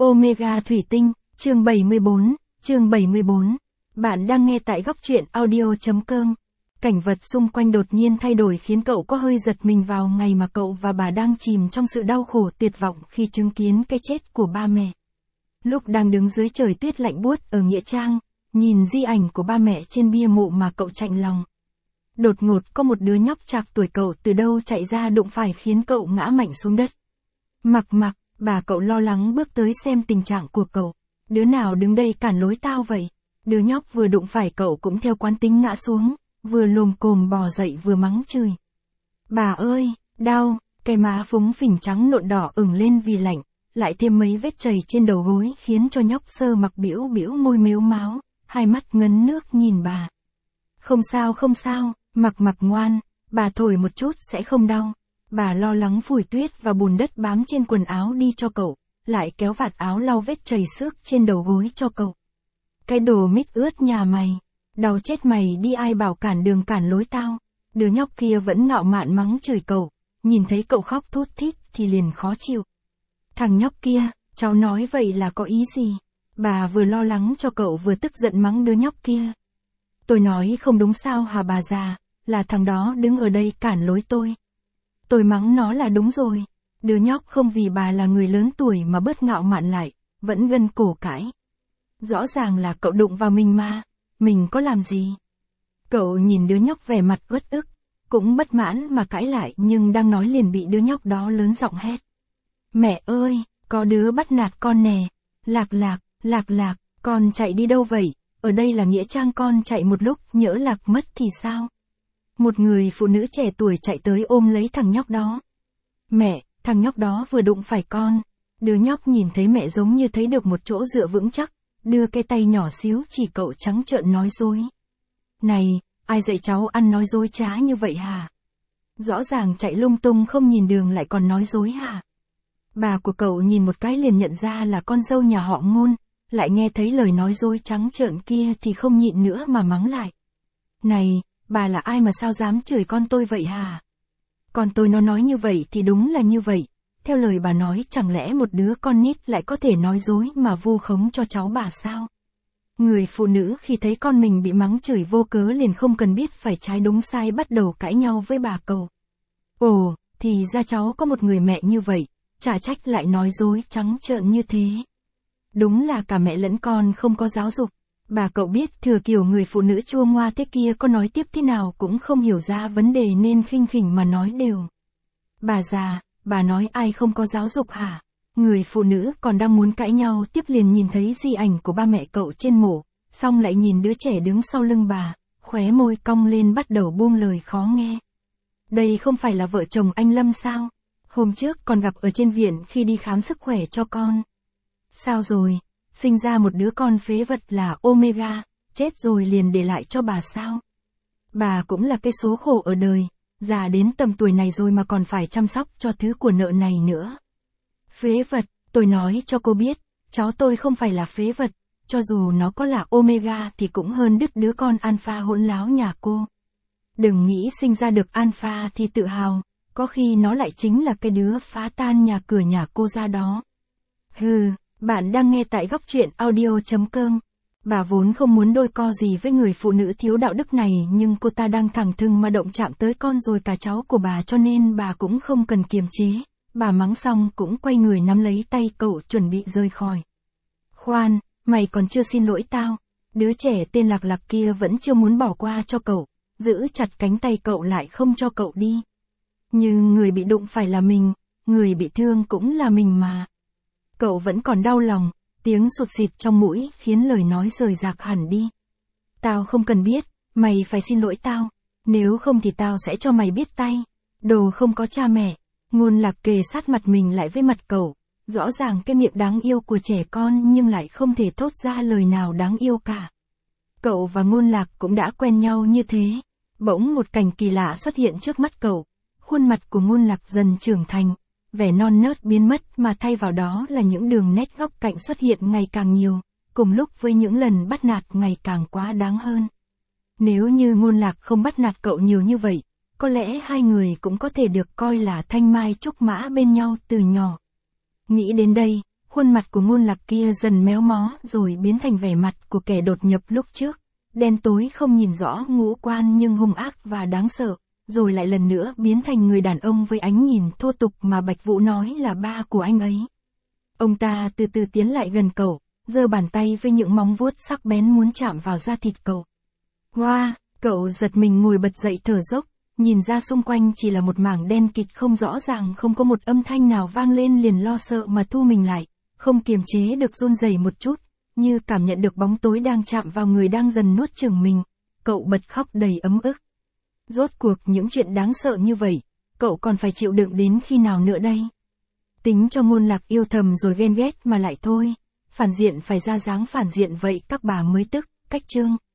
Omega Thủy Tinh, chương 74. Bạn đang nghe tại góc truyện audio.com. Cảnh vật xung quanh đột nhiên thay đổi khiến cậu có hơi giật mình vào ngày mà cậu và bà đang chìm trong sự đau khổ tuyệt vọng khi chứng kiến cái chết của ba mẹ. Lúc đang đứng dưới trời tuyết lạnh buốt ở Nghĩa Trang, nhìn di ảnh của ba mẹ trên bia mộ mà cậu chạnh lòng. Đột ngột có một đứa nhóc trạc tuổi cậu từ đâu chạy ra đụng phải khiến cậu ngã mạnh xuống đất. Mặc, bà cậu lo lắng bước tới xem tình trạng của cậu. Đứa nào đứng đây cản lối tao vậy? Đứa nhóc vừa đụng phải cậu cũng theo quán tính ngã xuống, vừa lồm cồm bò dậy vừa mắng chửi. Bà ơi, đau, cái má phúng phỉnh trắng nộn đỏ ửng lên vì lạnh, lại thêm mấy vết chày trên đầu gối khiến cho nhóc Sơ Mặc bĩu môi mếu máo, hai mắt ngấn nước nhìn bà. Không sao, Mặc ngoan, bà thổi một chút sẽ không đau. Bà lo lắng phủi tuyết và bùn đất bám trên quần áo đi cho cậu, lại kéo vạt áo lau vết chảy xước trên đầu gối cho cậu. Cái đồ mít ướt nhà mày, đau chết mày đi, ai bảo cản đường cản lối tao. Đứa nhóc kia vẫn ngạo mạn mắng chửi cậu, nhìn thấy cậu khóc thút thít thì liền khó chịu. Thằng nhóc kia, cháu nói vậy là có ý gì? Bà vừa lo lắng cho cậu vừa tức giận mắng đứa nhóc kia. Tôi nói không đúng sao hả bà già, là thằng đó đứng ở đây cản lối tôi. Tôi mắng nó là đúng rồi. Đứa nhóc không vì bà là người lớn tuổi mà bớt ngạo mạn lại, vẫn gân cổ cãi. Rõ ràng là cậu đụng vào mình mà, mình có làm gì? Cậu nhìn đứa nhóc vẻ mặt uất ức, cũng bất mãn mà cãi lại nhưng đang nói liền bị đứa nhóc đó lớn giọng hét. Mẹ ơi, có đứa bắt nạt con nè, lạc, con chạy đi đâu vậy? Ở đây là Nghĩa Trang, con chạy một lúc nhỡ lạc mất thì sao? Một người phụ nữ trẻ tuổi chạy tới ôm lấy thằng nhóc đó. Mẹ, thằng nhóc đó vừa đụng phải con. Đứa nhóc nhìn thấy mẹ giống như thấy được một chỗ dựa vững chắc, đưa cái tay nhỏ xíu chỉ cậu trắng trợn nói dối. Này, ai dạy cháu ăn nói dối trá như vậy hả? Rõ ràng chạy lung tung không nhìn đường lại còn nói dối hả? Bà của cậu nhìn một cái liền nhận ra là con dâu nhà họ Ngôn, lại nghe thấy lời nói dối trắng trợn kia thì không nhịn nữa mà mắng lại. Này, bà là ai mà sao dám chửi con tôi vậy hả? Con tôi nó nói như vậy thì đúng là như vậy. Theo lời bà nói chẳng lẽ một đứa con nít lại có thể nói dối mà vu khống cho cháu bà sao? Người phụ nữ khi thấy con mình bị mắng chửi vô cớ liền không cần biết phải trái đúng sai bắt đầu cãi nhau với bà cậu. Ồ, thì ra cháu có một người mẹ như vậy, chả trách lại nói dối trắng trợn như thế. Đúng là cả mẹ lẫn con không có giáo dục. Bà cậu biết thừa kiểu người phụ nữ chua ngoa thế kia có nói tiếp thế nào cũng không hiểu ra vấn đề nên khinh khỉnh mà nói đều. Bà già, bà nói ai không có giáo dục hả? Người phụ nữ còn đang muốn cãi nhau tiếp liền nhìn thấy di ảnh của ba mẹ cậu trên mộ, xong lại nhìn đứa trẻ đứng sau lưng bà, khóe môi cong lên bắt đầu buông lời khó nghe. Đây không phải là vợ chồng anh Lâm sao? Hôm trước còn gặp ở trên viện khi đi khám sức khỏe cho con. Sao rồi? Sinh ra một đứa con phế vật là Omega, chết rồi liền để lại cho bà sao? Bà cũng là cái số khổ ở đời, già đến tầm tuổi này rồi mà còn phải chăm sóc cho thứ của nợ này nữa. Phế vật, tôi nói cho cô biết, cháu tôi không phải là phế vật, cho dù nó có là Omega thì cũng hơn đứt đứa con Alpha hỗn láo nhà cô. Đừng nghĩ sinh ra được Alpha thì tự hào, có khi nó lại chính là cái đứa phá tan nhà cửa nhà cô ra đó. Hừ. Bạn đang nghe tại góc truyện audio.com. Bà vốn không muốn đôi co gì với người phụ nữ thiếu đạo đức này nhưng cô ta đang thẳng thừng mà động chạm tới con rồi cả cháu của bà cho nên bà cũng không cần kiềm chế. Bà mắng xong cũng quay người nắm lấy tay cậu chuẩn bị rời khỏi. Khoan, mày còn chưa xin lỗi tao. Đứa trẻ tên Lạc kia vẫn chưa muốn bỏ qua cho cậu, giữ chặt cánh tay cậu lại không cho cậu đi. Nhưng người bị đụng phải là mình, người bị thương cũng là mình mà. Cậu vẫn còn đau lòng, tiếng sụt xịt trong mũi khiến lời nói rời rạc hẳn đi. Tao không cần biết, mày phải xin lỗi tao, nếu không thì tao sẽ cho mày biết tay. Đồ không có cha mẹ. Ngôn Lạc kề sát mặt mình lại với mặt cậu, rõ ràng cái miệng đáng yêu của trẻ con nhưng lại không thể thốt ra lời nào đáng yêu cả. Cậu và Ngôn Lạc cũng đã quen nhau như thế. Bỗng một cảnh kỳ lạ xuất hiện trước mắt cậu, khuôn mặt của Ngôn Lạc dần trưởng thành. Vẻ non nớt biến mất mà thay vào đó là những đường nét góc cạnh xuất hiện ngày càng nhiều, cùng lúc với những lần bắt nạt ngày càng quá đáng hơn. Nếu như Ngôn Lạc không bắt nạt cậu nhiều như vậy, có lẽ hai người cũng có thể được coi là thanh mai trúc mã bên nhau từ nhỏ. Nghĩ đến đây, Khuôn mặt của Ngôn Lạc kia dần méo mó rồi biến thành vẻ mặt của kẻ đột nhập lúc trước. Đen tối không nhìn rõ ngũ quan nhưng hung ác và đáng sợ, rồi lại lần nữa biến thành người đàn ông với ánh nhìn thô tục mà Bạch Vũ nói là ba của anh ấy. Ông ta từ từ tiến lại gần cậu, giơ bàn tay với những móng vuốt sắc bén muốn chạm vào da thịt cậu. Hoa, cậu giật mình ngồi bật dậy thở dốc, nhìn ra xung quanh chỉ là một mảng đen kịt không rõ ràng, không có một âm thanh nào vang lên, liền lo sợ mà thu mình lại, không kiềm chế được run rẩy một chút, như cảm nhận được bóng tối đang chạm vào người đang dần nuốt chửng mình. Cậu bật khóc đầy ấm ức. Rốt cuộc những chuyện đáng sợ như vậy, cậu còn phải chịu đựng đến khi nào nữa đây? Tính cho Ngôn Lạc yêu thầm rồi ghen ghét mà lại thôi. Phản diện phải ra dáng phản diện vậy các bà mới tức, cách chương.